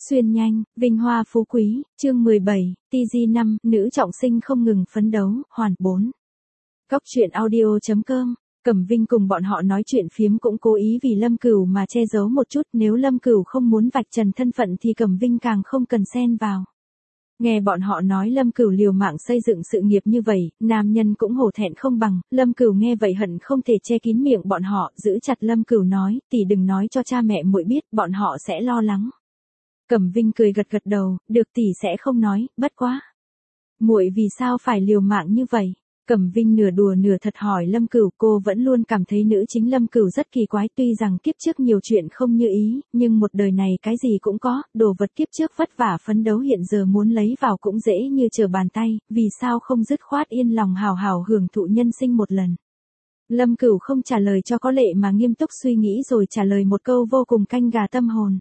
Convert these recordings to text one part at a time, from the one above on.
Xuyên nhanh, vinh hoa phú quý, chương 17, TG5, nữ trọng sinh không ngừng phấn đấu, hoàn 4. Góc truyện audio.com, Cẩm Vinh cùng bọn họ nói chuyện phiếm cũng cố ý vì Lâm Cửu mà che giấu một chút, nếu Lâm Cửu không muốn vạch trần thân phận thì Cẩm Vinh càng không cần xen vào. Nghe bọn họ nói Lâm Cửu liều mạng xây dựng sự nghiệp như vậy, nam nhân cũng hổ thẹn không bằng, Lâm Cửu nghe vậy hận không thể che kín miệng bọn họ, giữ chặt Lâm Cửu nói, tỷ đừng nói cho cha mẹ muội biết, bọn họ sẽ lo lắng. Cẩm Vinh cười gật gật đầu, được tỷ sẽ không nói, bất quá. Muội vì sao phải liều mạng như vậy? Cẩm Vinh nửa đùa nửa thật hỏi Lâm Cửu, cô vẫn luôn cảm thấy nữ chính Lâm Cửu rất kỳ quái, tuy rằng kiếp trước nhiều chuyện không như ý, nhưng một đời này cái gì cũng có, đồ vật kiếp trước vất vả phấn đấu hiện giờ muốn lấy vào cũng dễ như trở bàn tay, vì sao không dứt khoát yên lòng hào hào hưởng thụ nhân sinh một lần. Lâm Cửu không trả lời cho có lệ mà nghiêm túc suy nghĩ rồi trả lời một câu vô cùng canh gà tâm hồn.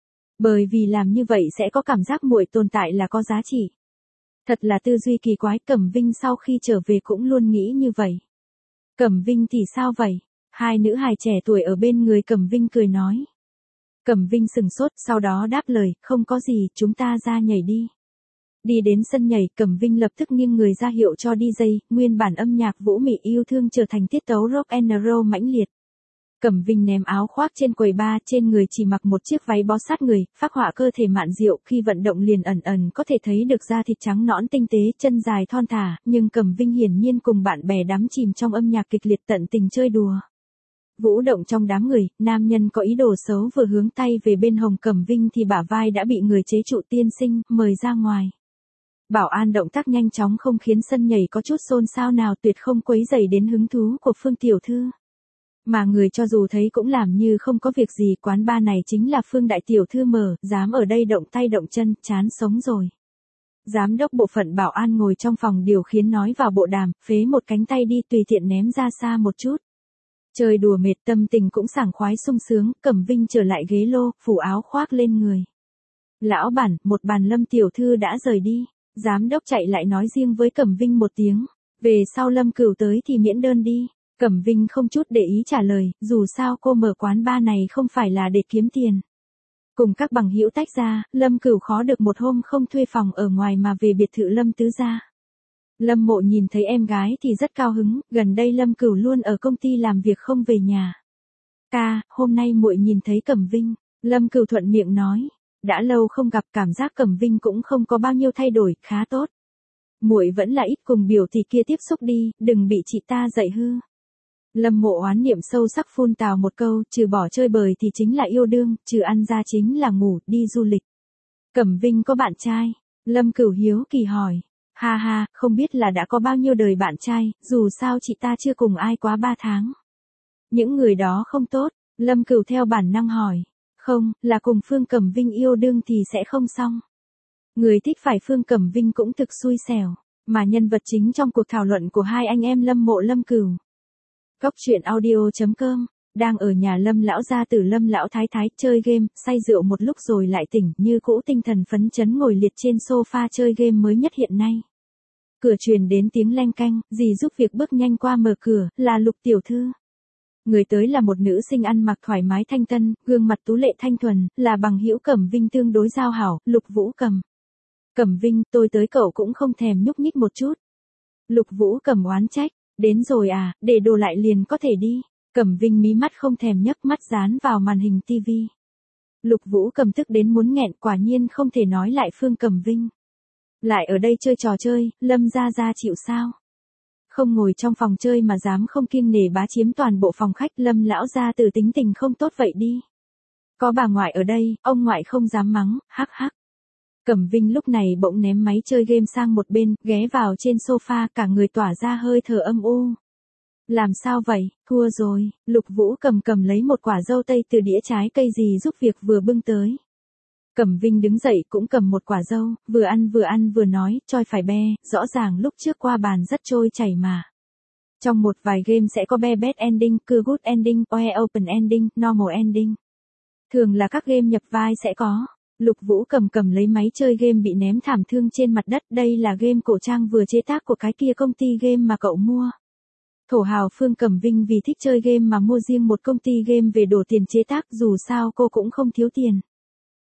Bởi vì làm như vậy sẽ có cảm giác muội tồn tại là có giá trị. Thật là tư duy kỳ quái, Cẩm Vinh sau khi trở về cũng luôn nghĩ như vậy. Cẩm Vinh thì sao vậy? Hai nữ hài trẻ tuổi ở bên người Cẩm Vinh cười nói. Cẩm Vinh sừng sốt, sau đó đáp lời, không có gì, chúng ta ra nhảy đi. Đi đến sân nhảy, Cẩm Vinh lập tức nghiêng người ra hiệu cho DJ, nguyên bản âm nhạc vũ mị yêu thương trở thành tiết tấu rock and roll mãnh liệt. Cẩm Vinh ném áo khoác trên quầy bar, trên người chỉ mặc một chiếc váy bó sát người, phác họa cơ thể mạn diệu, khi vận động liền ẩn ẩn có thể thấy được da thịt trắng nõn tinh tế, chân dài thon thả, nhưng Cẩm Vinh hiển nhiên cùng bạn bè đắm chìm trong âm nhạc kịch liệt tận tình chơi đùa. Vũ động trong đám người, nam nhân có ý đồ xấu vừa hướng tay về bên hồng Cẩm Vinh thì bả vai đã bị người chế trụ, tiên sinh, mời ra ngoài. Bảo an động tác nhanh chóng không khiến sân nhảy có chút xôn xao nào, tuyệt không quấy rầy đến hứng thú của Phương tiểu thư. Mà người cho dù thấy cũng làm như không có việc gì, quán bar này chính là Phương đại tiểu thư mở, dám ở đây động tay động chân, chán sống rồi. Giám đốc bộ phận bảo an ngồi trong phòng điều khiển nói vào bộ đàm, phế một cánh tay đi, tùy tiện ném ra xa một chút. Chơi đùa mệt, tâm tình cũng sảng khoái sung sướng, Cẩm Vinh trở lại ghế lô, phủ áo khoác lên người. Lão bản, một bàn Lâm tiểu thư đã rời đi. Giám đốc chạy lại nói riêng với Cẩm Vinh một tiếng, về sau Lâm Cửu tới thì miễn đơn đi. Cẩm Vinh không chút để ý trả lời, dù sao cô mở quán bar này không phải là để kiếm tiền. Cùng các bằng hữu tách ra, Lâm Cửu khó được một hôm không thuê phòng ở ngoài mà về biệt thự Lâm tứ gia. Lâm Mộ nhìn thấy em gái thì rất cao hứng, gần đây Lâm Cửu luôn ở công ty làm việc không về nhà. Ca, hôm nay muội nhìn thấy Cẩm Vinh, Lâm Cửu thuận miệng nói, đã lâu không gặp, cảm giác Cẩm Vinh cũng không có bao nhiêu thay đổi, khá tốt. Muội vẫn là ít cùng biểu tỷ kia tiếp xúc đi, đừng bị chị ta dạy hư. Lâm Mộ oán niệm sâu sắc phun tào một câu, trừ bỏ chơi bời thì chính là yêu đương, trừ ăn ra chính là ngủ, đi du lịch. Cẩm Vinh có bạn trai? Lâm Cửu hiếu kỳ hỏi. Ha ha, không biết là đã có bao nhiêu đời bạn trai, dù sao chị ta chưa cùng ai quá 3 tháng. Những người đó không tốt, Lâm Cửu theo bản năng hỏi. Không, là cùng Phương Cẩm Vinh yêu đương thì sẽ không xong. Người thích phải Phương Cẩm Vinh cũng thực xui xẻo, mà nhân vật chính trong cuộc thảo luận của hai anh em Lâm Mộ Lâm Cửu. Góc truyện audio.com, đang ở nhà Lâm lão gia tử Lâm lão thái thái chơi game, say rượu một lúc rồi lại tỉnh, như cũ tinh thần phấn chấn ngồi liệt trên sofa chơi game mới nhất hiện nay. Cửa truyền đến tiếng leng canh, dì giúp việc bước nhanh qua mở cửa, là Lục tiểu thư. Người tới là một nữ sinh ăn mặc thoải mái thanh tân, gương mặt tú lệ thanh thuần, là bằng hữu Cẩm Vinh tương đối giao hảo, Lục Vũ Cầm. Cẩm Vinh, tôi tới cậu cũng không thèm nhúc nhích một chút. Lục Vũ Cầm oán trách. Đến rồi à, để đồ lại liền có thể đi. Cẩm Vinh mí mắt không thèm nhấc, mắt dán vào màn hình tivi. Lục Vũ Cầm tức đến muốn nghẹn, quả nhiên không thể nói lại Phương Cẩm Vinh. Lại ở đây chơi trò chơi, Lâm gia gia chịu sao? Không ngồi trong phòng chơi mà dám không kiêng nể bá chiếm toàn bộ phòng khách, Lâm lão gia tử tính tình không tốt vậy đi. Có bà ngoại ở đây, ông ngoại không dám mắng, hắc hắc. Cẩm Vinh lúc này bỗng ném máy chơi game sang một bên, ghé vào trên sofa, cả người tỏa ra hơi thở âm u. Làm sao vậy, thua rồi, Lục Vũ Cầm cầm lấy một quả dâu tây từ đĩa trái cây gì giúp việc vừa bưng tới. Cẩm Vinh đứng dậy cũng cầm một quả dâu, vừa ăn vừa nói, choi phải be, rõ ràng lúc trước qua bàn rất trôi chảy mà. Trong một vài game sẽ có be bad ending, cưa good ending, oe open ending, normal ending. Thường là các game nhập vai sẽ có. Lục Vũ Cầm cầm lấy máy chơi game bị ném thảm thương trên mặt đất, đây là game cổ trang vừa chế tác của cái kia công ty game mà cậu mua. Thổ hào Phương Cẩm Vinh vì thích chơi game mà mua riêng một công ty game về đổ tiền chế tác, dù sao cô cũng không thiếu tiền.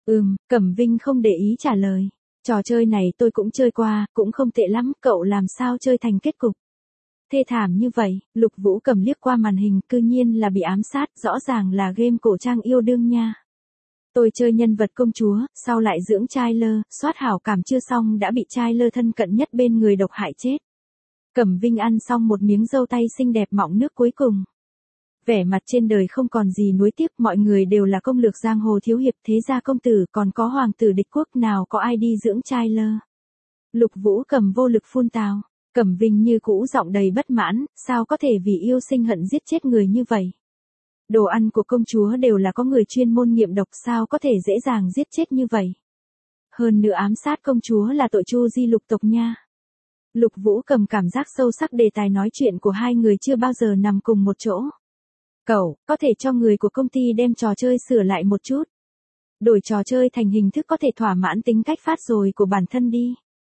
Cẩm Vinh không để ý trả lời. Trò chơi này tôi cũng chơi qua, cũng không tệ lắm, cậu làm sao chơi thành kết cục thê thảm như vậy. Lục Vũ Cầm liếc qua màn hình, cư nhiên là bị ám sát, rõ ràng là game cổ trang yêu đương nha. Tôi chơi nhân vật công chúa, sau lại dưỡng trai lơ, soát hảo cảm chưa xong đã bị trai lơ thân cận nhất bên người độc hại chết. Cẩm Vinh ăn xong một miếng dâu tây xinh đẹp mọng nước cuối cùng. Vẻ mặt trên đời không còn gì nuối tiếc, mọi người đều là công lược giang hồ thiếu hiệp, thế gia công tử, còn có hoàng tử địch quốc, nào có ai đi dưỡng trai lơ. Lục Vũ Cầm vô lực phun tào. Cẩm Vinh như cũ giọng đầy bất mãn, sao có thể vì yêu sinh hận giết chết người như vậy. Đồ ăn của công chúa đều là có người chuyên môn nghiệm độc, sao có thể dễ dàng giết chết như vậy. Hơn nữa ám sát công chúa là tội chu di lục tộc nha. Lục Vũ Cầm cảm giác sâu sắc đề tài nói chuyện của hai người chưa bao giờ nằm cùng một chỗ. Cậu, có thể cho người của công ty đem trò chơi sửa lại một chút. Đổi trò chơi thành hình thức có thể thỏa mãn tính cách phát rồi của bản thân đi.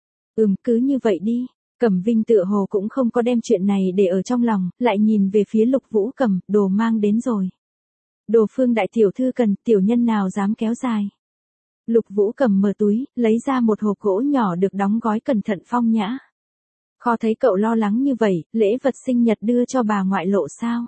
Cứ như vậy đi. Cẩm Vinh tựa hồ cũng không có đem chuyện này để ở trong lòng, lại nhìn về phía Lục Vũ Cầm, đồ mang đến rồi. Đồ Phương đại tiểu thư cần, tiểu nhân nào dám kéo dài. Lục Vũ Cầm mở túi, lấy ra một hộp gỗ nhỏ được đóng gói cẩn thận phong nhã. Khó thấy cậu lo lắng như vậy, lễ vật sinh nhật đưa cho bà ngoại lộ sao?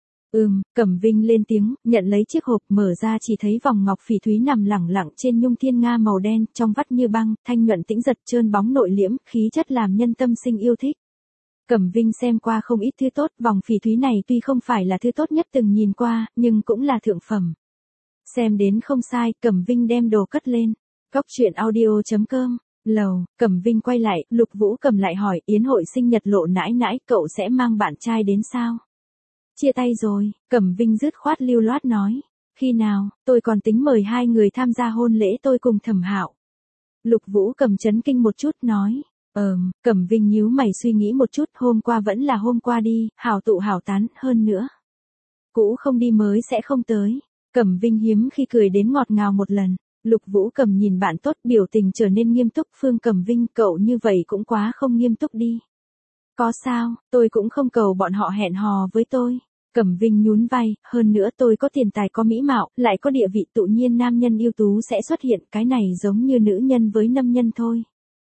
Cẩm Vinh lên tiếng, nhận lấy chiếc hộp, mở ra chỉ thấy vòng ngọc phỉ thúy nằm lẳng lặng trên nhung thiên nga màu đen, trong vắt như băng, thanh nhuận tĩnh giật, trơn bóng nội liễm, khí chất làm nhân tâm sinh yêu thích. Cẩm Vinh xem qua không ít thứ tốt, vòng phỉ thúy này tuy không phải là thứ tốt nhất từng nhìn qua, nhưng cũng là thượng phẩm. Xem đến không sai, Cẩm Vinh đem đồ cất lên. Cóc truyện audio.com. Lầu, Cẩm Vinh quay lại, Lục Vũ Cầm lại hỏi, yến hội sinh nhật lộ nãi nãi, cậu sẽ mang bạn trai đến sao? Chia tay rồi, Cẩm Vinh dứt khoát lưu loát nói. Khi nào, tôi còn tính mời hai người tham gia hôn lễ tôi cùng Thẩm Hạo. Lục Vũ Cầm chấn kinh một chút nói. Cẩm Vinh nhíu mày suy nghĩ một chút, hôm qua vẫn là hôm qua đi, hảo tụ hảo tán, hơn nữa. Cũ không đi mới sẽ không tới. Cẩm Vinh hiếm khi cười đến ngọt ngào một lần. Lục Vũ Cầm nhìn bạn tốt, biểu tình trở nên nghiêm túc. Phương Cẩm Vinh, cậu như vậy cũng quá không nghiêm túc đi. Có sao, tôi cũng không cầu bọn họ hẹn hò với tôi. Cẩm Vinh nhún vai, hơn nữa tôi có tiền tài có mỹ mạo, lại có địa vị, tự nhiên nam nhân ưu tú sẽ xuất hiện, cái này giống như nữ nhân với nam nhân thôi.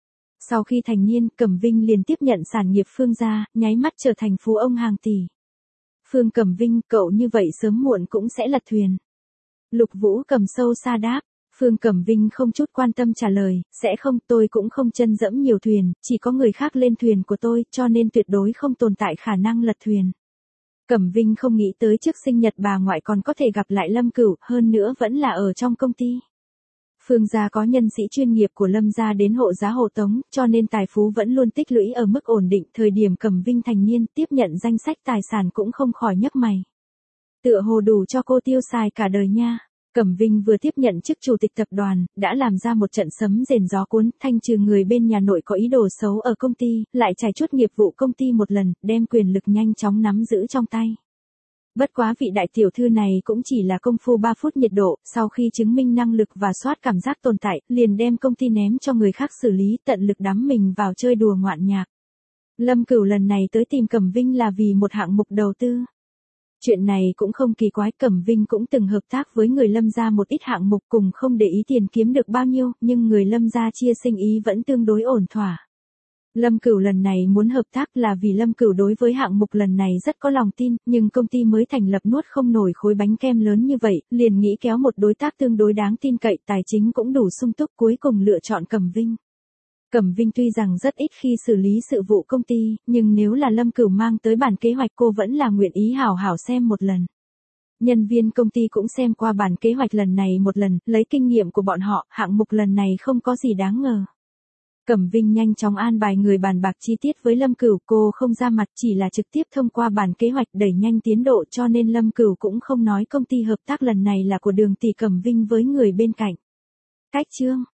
Sau khi thành niên, Cẩm Vinh liền tiếp nhận sản nghiệp Phương gia, nháy mắt trở thành phú ông hàng tỷ. Phương Cẩm Vinh, cậu như vậy sớm muộn cũng sẽ lật thuyền. Lục Vũ Cầm sâu xa đáp. Phương Cẩm Vinh không chút quan tâm trả lời, sẽ không, tôi cũng không chân dẫm nhiều thuyền, chỉ có người khác lên thuyền của tôi, cho nên tuyệt đối không tồn tại khả năng lật thuyền. Cẩm Vinh không nghĩ tới trước sinh nhật bà ngoại còn có thể gặp lại Lâm Cửu, hơn nữa vẫn là ở trong công ty. Phương gia có nhân sĩ chuyên nghiệp của Lâm gia đến hộ giá hộ tống, cho nên tài phú vẫn luôn tích lũy ở mức ổn định, thời điểm Cẩm Vinh thành niên tiếp nhận danh sách tài sản cũng không khỏi nhấc mày. Tựa hồ đủ cho cô tiêu xài cả đời nha. Cẩm Vinh vừa tiếp nhận chức chủ tịch tập đoàn, đã làm ra một trận sấm rền gió cuốn, thanh trừ người bên nhà nội có ý đồ xấu ở công ty, lại trải chuốt nghiệp vụ công ty một lần, đem quyền lực nhanh chóng nắm giữ trong tay. Bất quá vị đại tiểu thư này cũng chỉ là công phu 3 phút nhiệt độ, sau khi chứng minh năng lực và soát cảm giác tồn tại, liền đem công ty ném cho người khác xử lý, tận lực đắm mình vào chơi đùa ngoạn nhạc. Lâm Cửu lần này tới tìm Cẩm Vinh là vì một hạng mục đầu tư. Chuyện này cũng không kỳ quái, Cẩm Vinh cũng từng hợp tác với người Lâm gia một ít hạng mục, cùng không để ý tiền kiếm được bao nhiêu, nhưng người Lâm gia chia sinh ý vẫn tương đối ổn thỏa. Lâm Cửu lần này muốn hợp tác là vì Lâm Cửu đối với hạng mục lần này rất có lòng tin, nhưng công ty mới thành lập nuốt không nổi khối bánh kem lớn như vậy, liền nghĩ kéo một đối tác tương đối đáng tin cậy, tài chính cũng đủ sung túc, cuối cùng lựa chọn Cẩm Vinh. Cẩm Vinh tuy rằng rất ít khi xử lý sự vụ công ty, nhưng nếu là Lâm Cửu mang tới bản kế hoạch cô vẫn là nguyện ý hảo hảo xem một lần. Nhân viên công ty cũng xem qua bản kế hoạch lần này một lần, lấy kinh nghiệm của bọn họ, hạng mục lần này không có gì đáng ngờ. Cẩm Vinh nhanh chóng an bài người bàn bạc chi tiết với Lâm Cửu, cô không ra mặt, chỉ là trực tiếp thông qua bản kế hoạch đẩy nhanh tiến độ, cho nên Lâm Cửu cũng không nói công ty hợp tác lần này là của Đường tỷ Cẩm Vinh với người bên cạnh. Cách chương